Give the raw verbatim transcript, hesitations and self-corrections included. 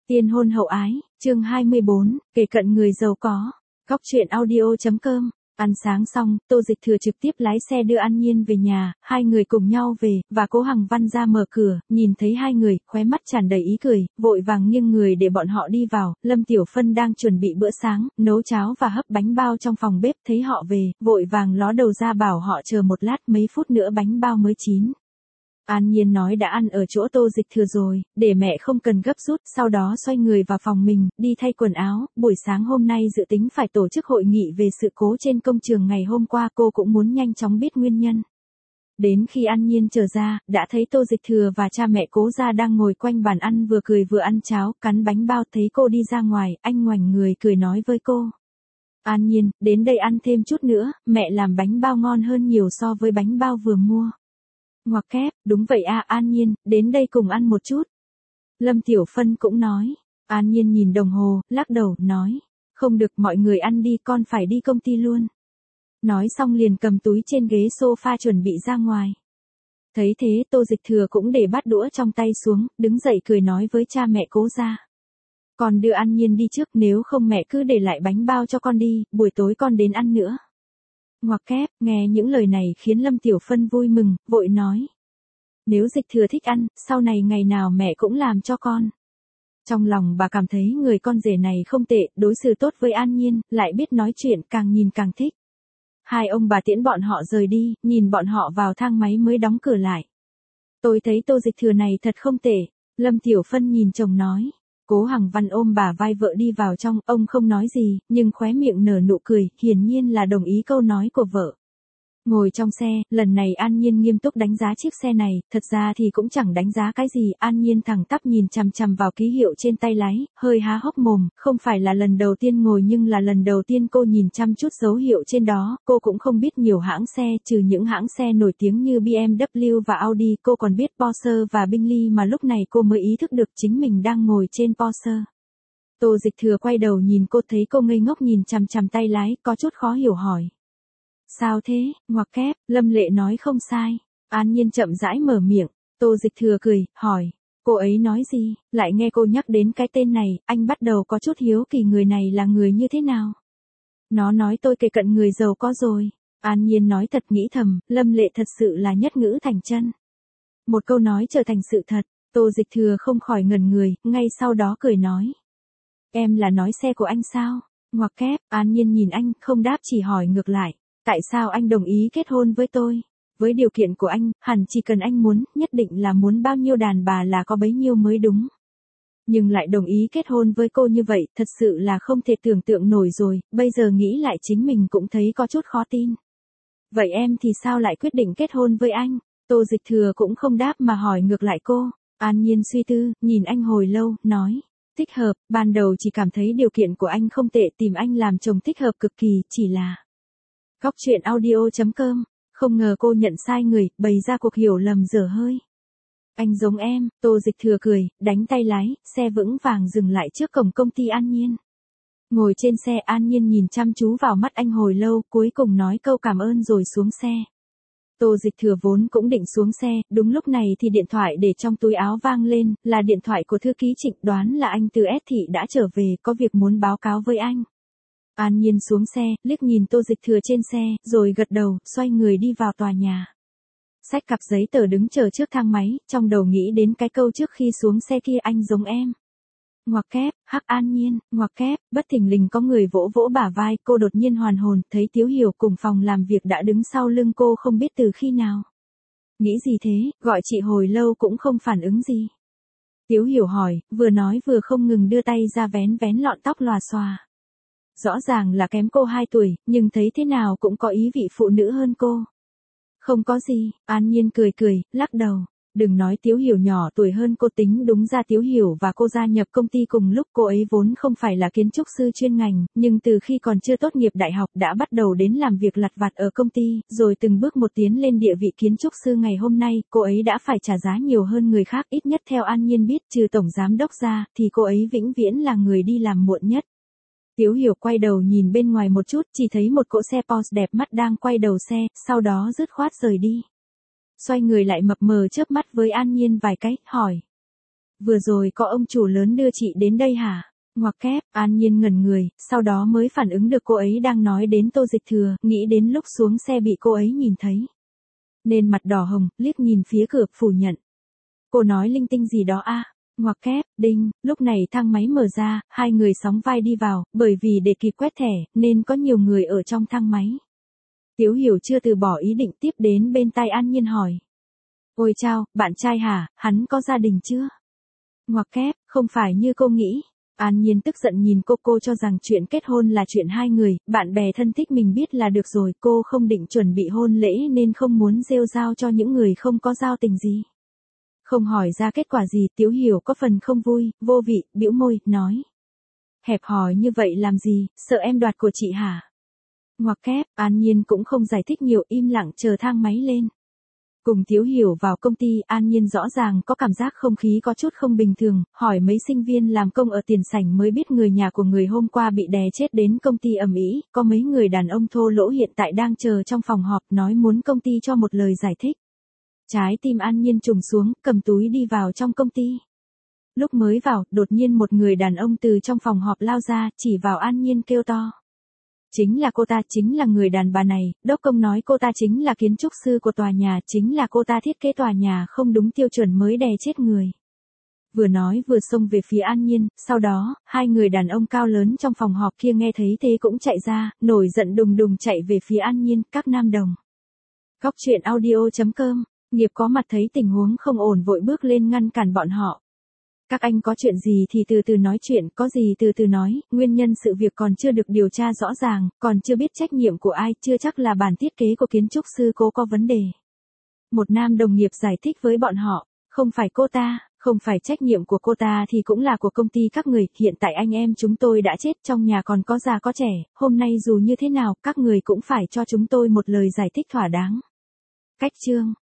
Tiên hôn hậu ái, chương hai mươi bốn, kể cận người giàu có. Góc truyện audio chấm com. Ăn sáng xong, Tô Dịch Thừa trực tiếp lái xe đưa An Nhiên về nhà, hai người cùng nhau về, và Cố Hằng Văn ra mở cửa, nhìn thấy hai người, khóe mắt tràn đầy ý cười, vội vàng nghiêng người để bọn họ đi vào. Lâm Tiểu Phân đang chuẩn bị bữa sáng, nấu cháo và hấp bánh bao trong phòng bếp, thấy họ về, vội vàng ló đầu ra bảo họ chờ một lát, mấy phút nữa bánh bao mới chín. An Nhiên nói đã ăn ở chỗ Tô Dịch Thừa rồi, để mẹ không cần gấp rút, sau đó xoay người vào phòng mình, đi thay quần áo. Buổi sáng hôm nay dự tính phải tổ chức hội nghị về sự cố trên công trường ngày hôm qua, cô cũng muốn nhanh chóng biết nguyên nhân. Đến khi An Nhiên trở ra, đã thấy Tô Dịch Thừa và cha mẹ Cố gia đang ngồi quanh bàn ăn, vừa cười vừa ăn cháo, cắn bánh bao. Thấy cô đi ra ngoài, anh ngoảnh người cười nói với cô: An Nhiên, đến đây ăn thêm chút nữa, mẹ làm bánh bao ngon hơn nhiều so với bánh bao vừa mua. Ngoặc kép, đúng vậy à, An Nhiên, đến đây cùng ăn một chút. Lâm Tiểu Phân cũng nói. An Nhiên nhìn đồng hồ, lắc đầu, nói: Không được, mọi người ăn đi, con phải đi công ty luôn. Nói xong liền cầm túi trên ghế sofa chuẩn bị ra ngoài. Thấy thế, Tô Dịch Thừa cũng để bát đũa trong tay xuống, đứng dậy cười nói với cha mẹ Cố gia: Con đưa An Nhiên đi trước, nếu không mẹ cứ để lại bánh bao cho con đi, buổi tối con đến ăn nữa. Ngoặc kép, nghe những lời này khiến Lâm Tiểu Phân vui mừng, vội nói: Nếu Dịch Thừa thích ăn, sau này ngày nào mẹ cũng làm cho con. Trong lòng bà cảm thấy người con rể này không tệ, đối xử tốt với An Nhiên, lại biết nói chuyện, càng nhìn càng thích. Hai ông bà tiễn bọn họ rời đi, nhìn bọn họ vào thang máy mới đóng cửa lại. Tôi thấy Tô Dịch Thừa này thật không tệ, Lâm Tiểu Phân nhìn chồng nói. Cố Hằng Văn ôm bà vai vợ đi vào trong, ông không nói gì, nhưng khóe miệng nở nụ cười, hiển nhiên là đồng ý câu nói của vợ. Ngồi trong xe, lần này An Nhiên nghiêm túc đánh giá chiếc xe này, thật ra thì cũng chẳng đánh giá cái gì, An Nhiên thẳng tắp nhìn chằm chằm vào ký hiệu trên tay lái, hơi há hốc mồm, không phải là lần đầu tiên ngồi nhưng là lần đầu tiên cô nhìn chăm chút dấu hiệu trên đó, cô cũng không biết nhiều hãng xe, trừ những hãng xe nổi tiếng như bê em vê và Audi, cô còn biết Porsche và Bentley, mà lúc này cô mới ý thức được chính mình đang ngồi trên Porsche. Tô Dịch Thừa quay đầu nhìn cô, thấy cô ngây ngốc nhìn chằm chằm tay lái, có chút khó hiểu hỏi: Sao thế? Ngoặc kép, Lâm Lệ nói không sai. An Nhiên chậm rãi mở miệng. Tô Dịch Thừa cười, hỏi: Cô ấy nói gì? Lại nghe cô nhắc đến cái tên này, anh bắt đầu có chút hiếu kỳ người này là người như thế nào. Nó nói tôi kể cận người giàu có rồi. An Nhiên nói thật, nghĩ thầm, Lâm Lệ thật sự là nhất ngữ thành chân. Một câu nói trở thành sự thật, Tô Dịch Thừa không khỏi ngẩn người, ngay sau đó cười nói: Em là nói xe của anh sao? Ngoặc kép, An Nhiên nhìn anh, không đáp, chỉ hỏi ngược lại: Tại sao anh đồng ý kết hôn với tôi? Với điều kiện của anh, hẳn chỉ cần anh muốn, nhất định là muốn bao nhiêu đàn bà là có bấy nhiêu mới đúng. Nhưng lại đồng ý kết hôn với cô như vậy, thật sự là không thể tưởng tượng nổi rồi, bây giờ nghĩ lại chính mình cũng thấy có chút khó tin. Vậy em thì sao lại quyết định kết hôn với anh? Tô Dịch Thừa cũng không đáp mà hỏi ngược lại cô. An Nhiên suy tư, nhìn anh hồi lâu, nói: Thích hợp, ban đầu chỉ cảm thấy điều kiện của anh không tệ, tìm anh làm chồng thích hợp cực kỳ, chỉ là... Góc truyện audio chấm com, không ngờ cô nhận sai người, bày ra cuộc hiểu lầm dở hơi. Anh giống em, Tô Dịch Thừa cười, đánh tay lái, xe vững vàng dừng lại trước cổng công ty An Nhiên. Ngồi trên xe, An Nhiên nhìn chăm chú vào mắt anh hồi lâu, cuối cùng nói câu cảm ơn rồi xuống xe. Tô Dịch Thừa vốn cũng định xuống xe, đúng lúc này thì điện thoại để trong túi áo vang lên, là điện thoại của thư ký Trịnh, đoán là anh từ S thị đã trở về, có việc muốn báo cáo với anh. An Nhiên xuống xe, liếc nhìn Tô Dịch Thừa trên xe, rồi gật đầu, xoay người đi vào tòa nhà. Xách cặp giấy tờ đứng chờ trước thang máy, trong đầu nghĩ đến cái câu trước khi xuống xe kia: anh giống em. Ngoặc kép, hắc An Nhiên, ngoặc kép, bất thình lình có người vỗ vỗ bả vai, cô đột nhiên hoàn hồn, thấy Tiếu Hiểu cùng phòng làm việc đã đứng sau lưng cô không biết từ khi nào. Nghĩ gì thế, gọi chị hồi lâu cũng không phản ứng gì. Tiếu Hiểu hỏi, vừa nói vừa không ngừng đưa tay ra vén vén lọn tóc lòa xòa. Rõ ràng là kém cô hai tuổi, nhưng thấy thế nào cũng có ý vị phụ nữ hơn cô. Không có gì, An Nhiên cười cười, lắc đầu. Đừng nói Tiếu Hiểu nhỏ tuổi hơn cô, tính đúng ra Tiếu Hiểu và cô gia nhập công ty cùng lúc, cô ấy vốn không phải là kiến trúc sư chuyên ngành, nhưng từ khi còn chưa tốt nghiệp đại học đã bắt đầu đến làm việc lặt vặt ở công ty, rồi từng bước một tiến lên địa vị kiến trúc sư ngày hôm nay, cô ấy đã phải trả giá nhiều hơn người khác, ít nhất theo An Nhiên biết, trừ tổng giám đốc ra, thì cô ấy vĩnh viễn là người đi làm muộn nhất. Tiếu Hiểu quay đầu nhìn bên ngoài một chút, chỉ thấy một cỗ xe Porsche đẹp mắt đang quay đầu xe, sau đó dứt khoát rời đi. Xoay người lại mập mờ chớp mắt với An Nhiên vài cái, hỏi: Vừa rồi có ông chủ lớn đưa chị đến đây hả? Ngoặc kép, An Nhiên ngẩn người, sau đó mới phản ứng được cô ấy đang nói đến Tô Dịch Thừa, nghĩ đến lúc xuống xe bị cô ấy nhìn thấy. Nên mặt đỏ hồng, liếc nhìn phía cửa, phủ nhận. Cô nói linh tinh gì đó a? Ngoặc kép, đinh, lúc này thang máy mở ra, hai người sóng vai đi vào, bởi vì để kịp quét thẻ, nên có nhiều người ở trong thang máy. Tiếu Hiểu chưa từ bỏ ý định, tiếp đến bên tai An Nhiên hỏi. Ôi chao, bạn trai hả, hắn có gia đình chưa? Ngoặc kép, không phải như cô nghĩ. An Nhiên tức giận nhìn cô, cô cho rằng chuyện kết hôn là chuyện hai người, bạn bè thân thích mình biết là được rồi, cô không định chuẩn bị hôn lễ nên không muốn rêu rao cho những người không có giao tình gì. Không hỏi ra kết quả gì, Tiếu Hiểu có phần không vui, vô vị, bĩu môi, nói. Hẹp hòi như vậy làm gì, sợ em đoạt của chị hả? Ngoặc kép, An Nhiên cũng không giải thích nhiều, im lặng chờ thang máy lên. Cùng Tiếu Hiểu vào công ty, An Nhiên rõ ràng có cảm giác không khí có chút không bình thường, hỏi mấy sinh viên làm công ở tiền sảnh mới biết người nhà của người hôm qua bị đè chết đến công ty ầm ĩ, có mấy người đàn ông thô lỗ hiện tại đang chờ trong phòng họp nói muốn công ty cho một lời giải thích. Trái tim An Nhiên trùng xuống, cầm túi đi vào trong công ty. Lúc mới vào, đột nhiên một người đàn ông từ trong phòng họp lao ra, chỉ vào An Nhiên kêu to. Chính là cô ta, chính là người đàn bà này, đốc công nói cô ta chính là kiến trúc sư của tòa nhà, chính là cô ta thiết kế tòa nhà không đúng tiêu chuẩn mới đè chết người. Vừa nói vừa xông về phía An Nhiên, sau đó, hai người đàn ông cao lớn trong phòng họp kia nghe thấy thế cũng chạy ra, nổi giận đùng đùng chạy về phía An Nhiên, các nam đồng. Cóc truyện audio chấm com, Nghiệp có mặt thấy tình huống không ổn vội bước lên ngăn cản bọn họ. Các anh có chuyện gì thì từ từ nói chuyện, có gì từ từ nói, nguyên nhân sự việc còn chưa được điều tra rõ ràng, còn chưa biết trách nhiệm của ai, chưa chắc là bản thiết kế của kiến trúc sư cố có vấn đề. Một nam đồng nghiệp giải thích với bọn họ, không phải cô ta, không phải trách nhiệm của cô ta thì cũng là của công ty các người, hiện tại anh em chúng tôi đã chết, trong nhà còn có già có trẻ, hôm nay dù như thế nào, các người cũng phải cho chúng tôi một lời giải thích thỏa đáng. Cách chương